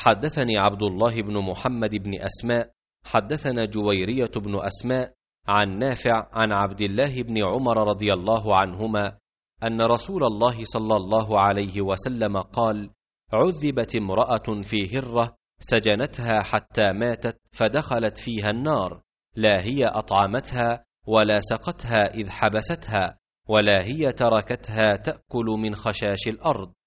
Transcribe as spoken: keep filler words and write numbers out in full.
حدثني عبد الله بن محمد بن أسماء حدثنا جويرية بن أسماء عن نافع عن عبد الله بن عمر رضي الله عنهما أن رسول الله صلى الله عليه وسلم قال: عذبت امرأة في هرة سجنتها حتى ماتت فدخلت فيها النار، لا هي أطعمتها ولا سقتها إذ حبستها، ولا هي تركتها تأكل من خشاش الأرض،